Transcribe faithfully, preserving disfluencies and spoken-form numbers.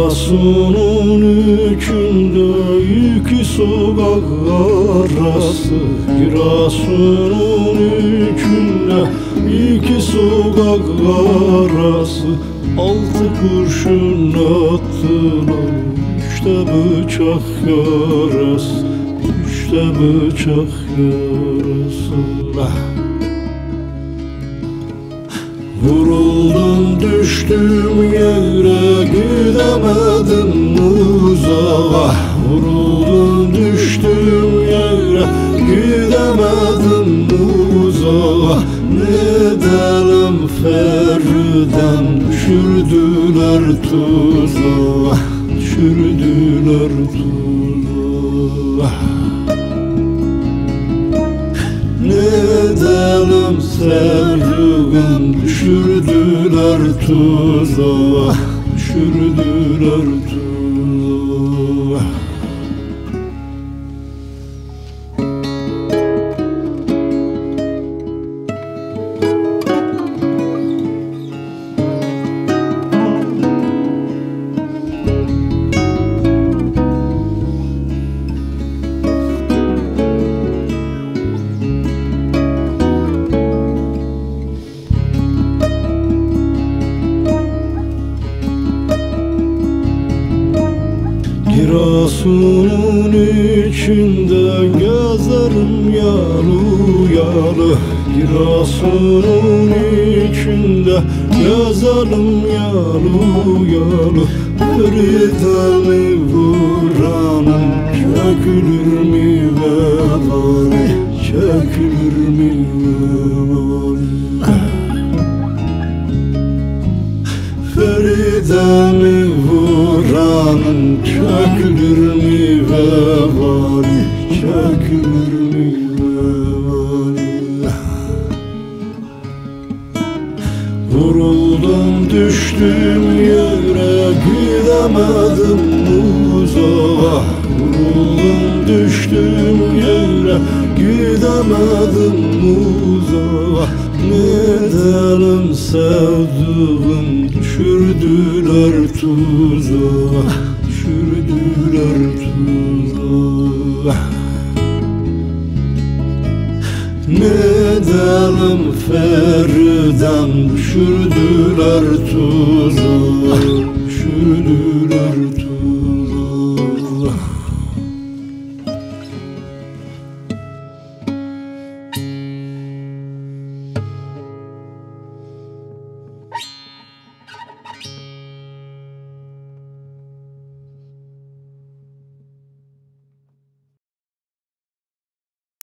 Giresun'un içinde iki sokak arası, Giresun'un içinde iki sokak arası, altı kurşun attılar, üçte bıçak yarası, üçte bıçak yarası. Vuruldum düştüm yere, gidemedim uzağa. Vuruldum düştüm yere, gidemedim uzağa. Ne edelim Feriden, düşürdüler tuzağa, düşürdüler tuzağa. Ne edelim sevduğum, düşürdüler tuzağa, düşürdüler tuzağa. Giresun'un içinde gezerim yalı yalı, Giresun'un içinde gezerim yalı yalı. Feride'mi vuranım çekilir mi vebali, çekilir mi vebali. Feride'mi vuranın çekilir mi vebali, çekilir mi vebali. Vuruldum düştüm yere, gidemedim uzağa. Vuruldum düştüm yere, gidemedim uzağa. Ne edelim sevduğum, düşürdüler tuzağa, düşürdüler tuzağa. Ne edelim Feriden, düşürdüler tuzağa, düşürdüler.